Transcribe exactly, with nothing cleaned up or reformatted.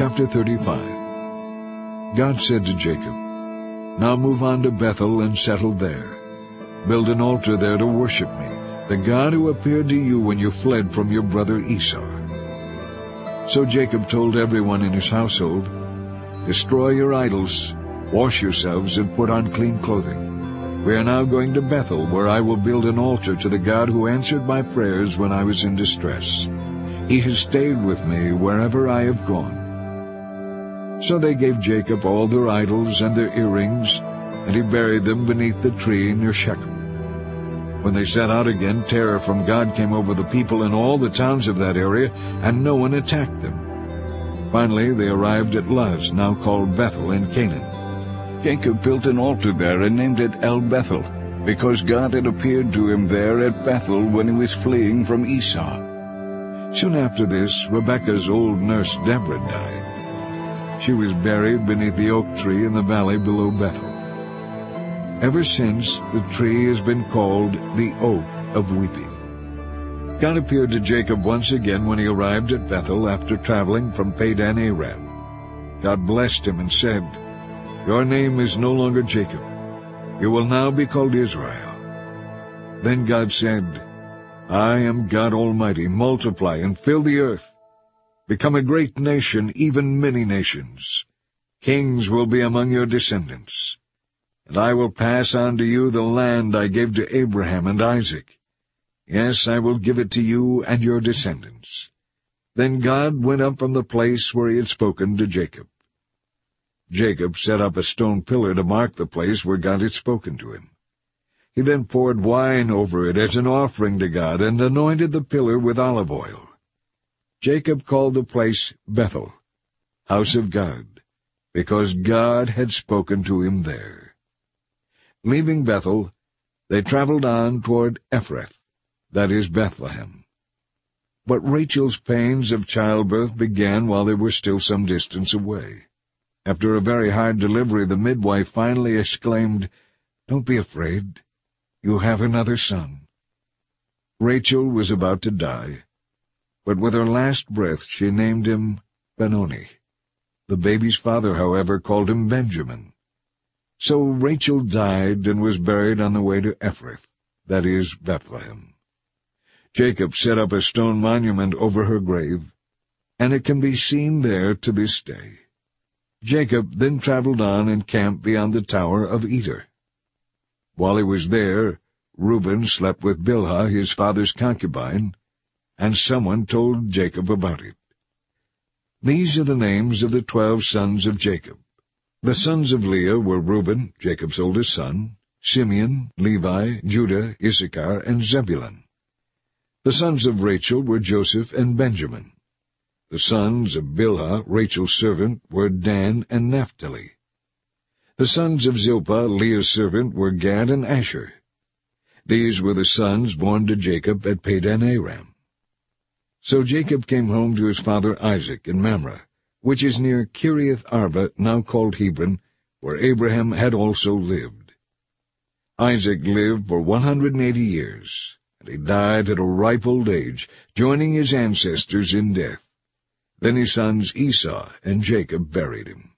Chapter thirty-five. God said to Jacob, "Now move on to Bethel and settle there. Build an altar there to worship me, the God who appeared to you when you fled from your brother Esau." So Jacob told everyone in his household, "Destroy your idols, wash yourselves, and put on clean clothing. We are now going to Bethel, where I will build an altar to the God who answered my prayers when I was in distress. He has stayed with me wherever I have gone." So they gave Jacob all their idols and their earrings, and he buried them beneath the tree near Shechem. When they set out again, terror from God came over the people in all the towns of that area, and no one attacked them. Finally they arrived at Luz, now called Bethel in Canaan. Jacob built an altar there and named it El Bethel, because God had appeared to him there at Bethel when he was fleeing from Esau. Soon after this, Rebekah's old nurse Deborah died. She was buried beneath the oak tree in the valley below Bethel. Ever since, the tree has been called the Oak of Weeping. God appeared to Jacob once again when he arrived at Bethel after traveling from Padan Aram. God blessed him and said, "Your name is no longer Jacob. You will now be called Israel." Then God said, "I am God Almighty. Multiply and fill the earth. Become a great nation, even many nations. Kings will be among your descendants. And I will pass on to you the land I gave to Abraham and Isaac. Yes, I will give it to you and your descendants." Then God went up from the place where he had spoken to Jacob. Jacob set up a stone pillar to mark the place where God had spoken to him. He then poured wine over it as an offering to God and anointed the pillar with olive oil. Jacob called the place Bethel, House of God, because God had spoken to him there. Leaving Bethel, they traveled on toward Ephrath, that is Bethlehem. But Rachel's pains of childbirth began while they were still some distance away. After a very hard delivery, the midwife finally exclaimed, "Don't be afraid. You have another son." Rachel was about to die, but with her last breath she named him Benoni. The baby's father, however, called him Benjamin. So Rachel died and was buried on the way to Ephrath, that is Bethlehem. Jacob set up a stone monument over her grave, and it can be seen there to this day. Jacob then traveled on and camped beyond the tower of Eder. While he was there, Reuben slept with Bilhah, his father's concubine, and someone told Jacob about it. These are the names of the twelve sons of Jacob. The sons of Leah were Reuben, Jacob's oldest son, Simeon, Levi, Judah, Issachar, and Zebulun. The sons of Rachel were Joseph and Benjamin. The sons of Bilhah, Rachel's servant, were Dan and Naphtali. The sons of Zilpah, Leah's servant, were Gad and Asher. These were the sons born to Jacob at Padan Aram. So Jacob came home to his father Isaac in Mamre, which is near Kiriath Arba, now called Hebron, where Abraham had also lived. Isaac lived for one hundred and eighty years, and he died at a ripe old age, joining his ancestors in death. Then his sons Esau and Jacob buried him.